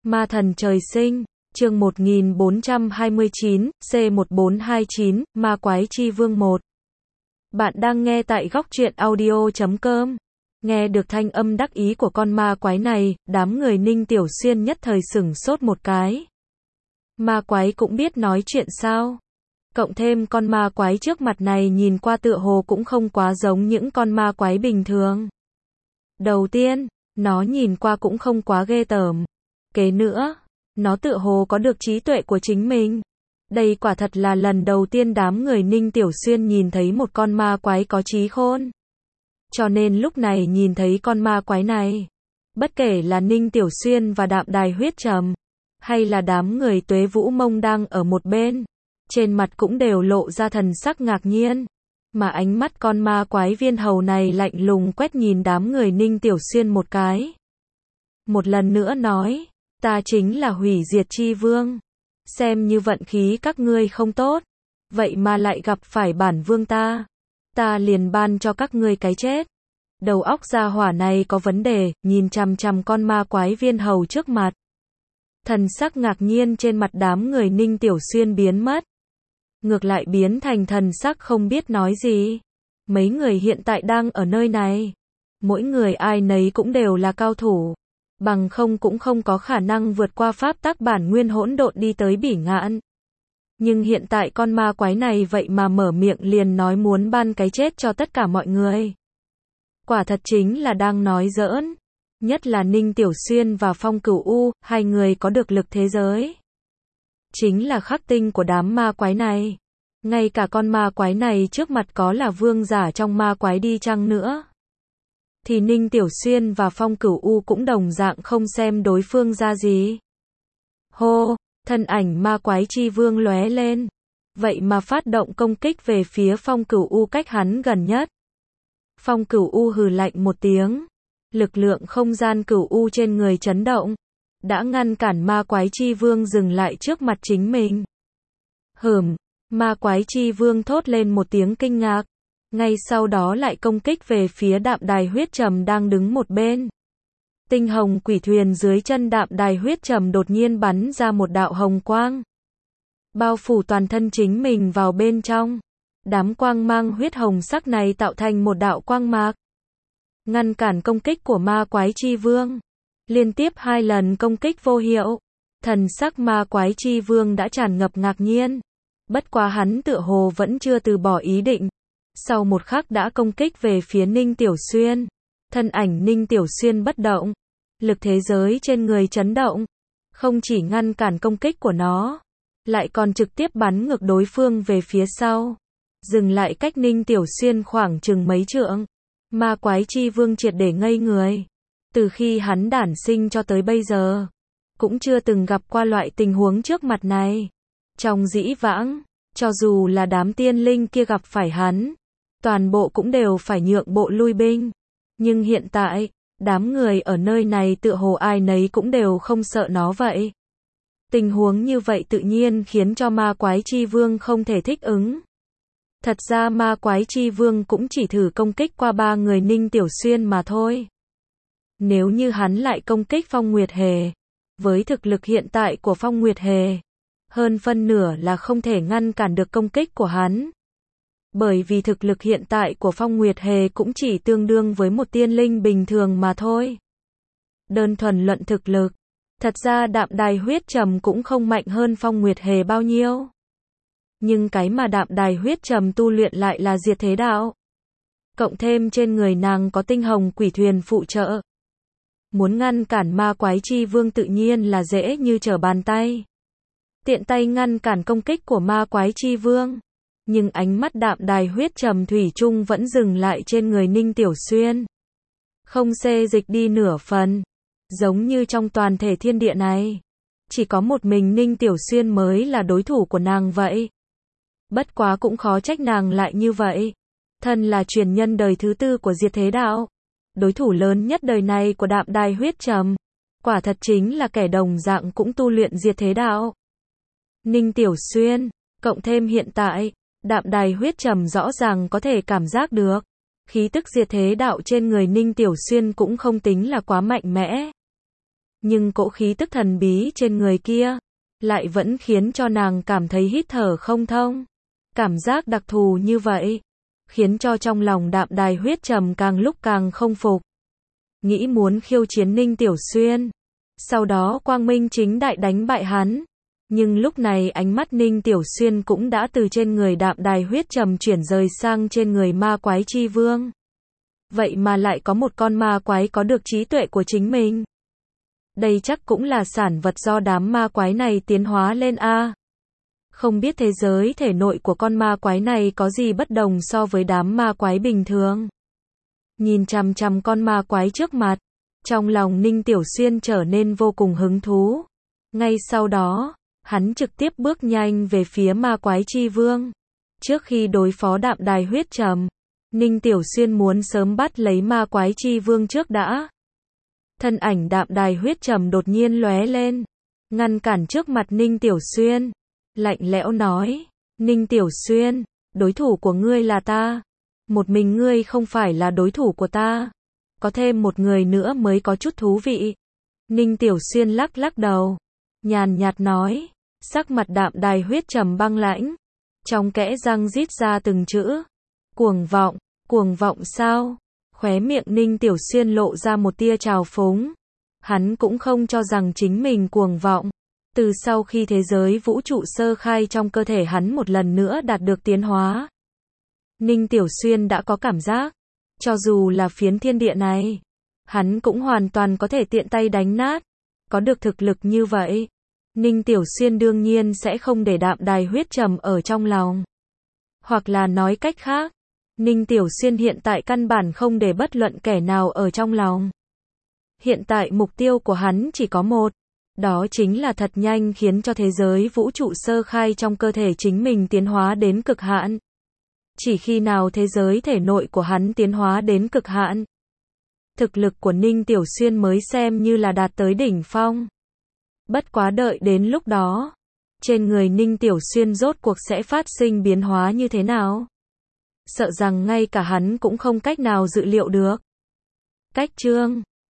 Ma thần trời sinh, chương 1429, C1429, Ma quái chi vương 1. Bạn đang nghe tại góc truyện audio.com. Nghe được thanh âm đắc ý của con ma quái này, đám người Ninh Tiểu Xuyên nhất thời sửng sốt một cái. Ma quái cũng biết nói chuyện sao? Cộng thêm con ma quái trước mặt này nhìn qua tựa hồ cũng không quá giống những con ma quái bình thường. Đầu tiên, nó nhìn qua cũng không quá ghê tởm. Kế nữa, nó tựa hồ có được trí tuệ của chính mình. Đây quả thật là lần đầu tiên đám người Ninh Tiểu Xuyên nhìn thấy một con ma quái có trí khôn. Cho nên lúc này nhìn thấy con ma quái này, bất kể là Ninh Tiểu Xuyên và Đạm Đài Huyết Trầm, hay là đám người Tuế Vũ Mông đang ở một bên, trên mặt cũng đều lộ ra thần sắc ngạc nhiên. Mà ánh mắt con ma quái viên hầu này lạnh lùng quét nhìn đám người Ninh Tiểu Xuyên một cái. Một lần nữa nói, ta chính là hủy diệt chi vương. Xem như vận khí các ngươi không tốt, vậy mà lại gặp phải bản vương ta liền ban cho các ngươi cái chết. Đầu óc gia hỏa này có vấn đề, nhìn chằm chằm con ma quái viên hầu trước mặt. Thần sắc ngạc nhiên trên mặt đám người Ninh Tiểu Xuyên biến mất. Ngược lại biến thành thần sắc không biết nói gì. Mấy người hiện tại đang ở nơi này, mỗi người ai nấy cũng đều là cao thủ, bằng không cũng không có khả năng vượt qua pháp tắc bản nguyên hỗn độn đi tới Bỉ Ngạn. Nhưng hiện tại con ma quái này vậy mà mở miệng liền nói muốn ban cái chết cho tất cả mọi người. Quả thật chính là đang nói giỡn. Nhất là Ninh Tiểu Xuyên và Phong Cửu U, hai người có được lực thế giới, chính là khắc tinh của đám ma quái này. Ngay cả con ma quái này trước mặt có là vương giả trong ma quái đi chăng nữa, thì Ninh Tiểu Xuyên và Phong Cửu U cũng đồng dạng không xem đối phương ra gì. Hô, thân ảnh ma quái chi vương lóe lên, vậy mà phát động công kích về phía Phong Cửu U cách hắn gần nhất. Phong Cửu U hừ lạnh một tiếng, lực lượng không gian Cửu U trên người chấn động, đã ngăn cản ma quái chi vương dừng lại trước mặt chính mình. Ma quái chi vương thốt lên một tiếng kinh ngạc, ngay sau đó lại công kích về phía Đạm Đài Huyết Trầm đang đứng một bên. Tinh hồng quỷ thuyền dưới chân Đạm Đài Huyết Trầm đột nhiên bắn ra một đạo hồng quang, bao phủ toàn thân chính mình vào bên trong. Đám quang mang huyết hồng sắc này tạo thành một đạo quang mạc, ngăn cản công kích của ma quái chi vương. Liên tiếp 2 lần công kích vô hiệu, thần sắc ma quái chi vương đã tràn ngập ngạc nhiên. Bất quá hắn tựa hồ vẫn chưa từ bỏ ý định. Sau một khắc đã công kích về phía Ninh Tiểu Xuyên. Thân ảnh Ninh Tiểu Xuyên bất động, lực thế giới trên người chấn động, không chỉ ngăn cản công kích của nó, lại còn trực tiếp bắn ngược đối phương về phía sau, dừng lại cách Ninh Tiểu Xuyên khoảng chừng mấy trượng. Ma quái chi vương triệt để ngây người. Từ khi hắn đản sinh cho tới bây giờ, cũng chưa từng gặp qua loại tình huống trước mặt này. Trong dĩ vãng, cho dù là đám tiên linh kia gặp phải hắn, toàn bộ cũng đều phải nhượng bộ lui binh. Nhưng hiện tại, đám người ở nơi này tựa hồ ai nấy cũng đều không sợ nó vậy. Tình huống như vậy tự nhiên khiến cho ma quái chi vương không thể thích ứng. Thật ra ma quái chi vương cũng chỉ thử công kích qua 3 người Ninh Tiểu Xuyên mà thôi. Nếu như hắn lại công kích Phong Nguyệt Hề, với thực lực hiện tại của Phong Nguyệt Hề, hơn phân nửa là không thể ngăn cản được công kích của hắn. Bởi vì thực lực hiện tại của Phong Nguyệt Hề cũng chỉ tương đương với một tiên linh bình thường mà thôi. Đơn thuần luận thực lực, thật ra Đạm Đài Huyết Trầm cũng không mạnh hơn Phong Nguyệt Hề bao nhiêu. Nhưng cái mà Đạm Đài Huyết Trầm tu luyện lại là diệt thế đạo. Cộng thêm trên người nàng có tinh hồng quỷ thuyền phụ trợ. Muốn ngăn cản ma quái chi vương tự nhiên là dễ như trở bàn tay. Tiện tay ngăn cản công kích của ma quái chi vương. Nhưng ánh mắt Đạm Đài Huyết Trầm thủy chung vẫn dừng lại trên người Ninh Tiểu Xuyên, không xê dịch đi nửa phần. Giống như trong toàn thể thiên địa này, chỉ có một mình Ninh Tiểu Xuyên mới là đối thủ của nàng vậy. Bất quá cũng khó trách nàng lại như vậy. Thân là truyền nhân đời thứ 4 của diệt thế đạo, đối thủ lớn nhất đời này của Đạm Đài Huyết Trầm, quả thật chính là kẻ đồng dạng cũng tu luyện diệt thế đạo. Ninh Tiểu Xuyên, cộng thêm hiện tại, Đạm Đài Huyết Trầm rõ ràng có thể cảm giác được, khí tức diệt thế đạo trên người Ninh Tiểu Xuyên cũng không tính là quá mạnh mẽ. Nhưng cỗ khí tức thần bí trên người kia, lại vẫn khiến cho nàng cảm thấy hít thở không thông. Cảm giác đặc thù như vậy, khiến cho trong lòng Đạm Đài Huyết Trầm càng lúc càng không phục. Nghĩ muốn khiêu chiến Ninh Tiểu Xuyên, sau đó quang minh chính đại đánh bại hắn. Nhưng lúc này ánh mắt Ninh Tiểu Xuyên cũng đã từ trên người Đạm Đài Huyết Trầm chuyển rời sang trên người ma quái chi vương. Vậy mà lại có một con ma quái có được trí tuệ của chính mình. Đây chắc cũng là sản vật do đám ma quái này tiến hóa lên a. Không biết thế giới thể nội của con ma quái này có gì bất đồng so với đám ma quái bình thường. Nhìn chằm chằm con ma quái trước mặt, trong lòng Ninh Tiểu Xuyên trở nên vô cùng hứng thú. Ngay sau đó, hắn trực tiếp bước nhanh về phía ma quái chi vương. Trước khi đối phó Đạm Đài Huyết Trầm, Ninh Tiểu Xuyên muốn sớm bắt lấy ma quái chi vương trước đã. Thân ảnh Đạm Đài Huyết Trầm đột nhiên lóe lên, ngăn cản trước mặt Ninh Tiểu Xuyên, lạnh lẽo nói, Ninh Tiểu Xuyên, đối thủ của ngươi là ta. Một mình ngươi không phải là đối thủ của ta. Có thêm một người nữa mới có chút thú vị. Ninh Tiểu Xuyên lắc lắc đầu, nhàn nhạt nói, sắc mặt Đạm Đài Huyết Trầm băng lãnh, trong kẽ răng rít ra từng chữ, cuồng vọng sao? Khóe miệng Ninh Tiểu Xuyên lộ ra một tia trào phúng. Hắn cũng không cho rằng chính mình cuồng vọng. Từ sau khi thế giới vũ trụ sơ khai trong cơ thể hắn một lần nữa đạt được tiến hóa, Ninh Tiểu Xuyên đã có cảm giác, cho dù là phiến thiên địa này, hắn cũng hoàn toàn có thể tiện tay đánh nát. Có được thực lực như vậy, Ninh Tiểu Xuyên đương nhiên sẽ không để Đạm Đài Huyết Trầm ở trong lòng. Hoặc là nói cách khác, Ninh Tiểu Xuyên hiện tại căn bản không để bất luận kẻ nào ở trong lòng. Hiện tại mục tiêu của hắn chỉ có một, đó chính là thật nhanh khiến cho thế giới vũ trụ sơ khai trong cơ thể chính mình tiến hóa đến cực hạn. Chỉ khi nào thế giới thể nội của hắn tiến hóa đến cực hạn, thực lực của Ninh Tiểu Xuyên mới xem như là đạt tới đỉnh phong. Bất quá đợi đến lúc đó, trên người Ninh Tiểu Xuyên rốt cuộc sẽ phát sinh biến hóa như thế nào? Sợ rằng ngay cả hắn cũng không cách nào dự liệu được. Cách chương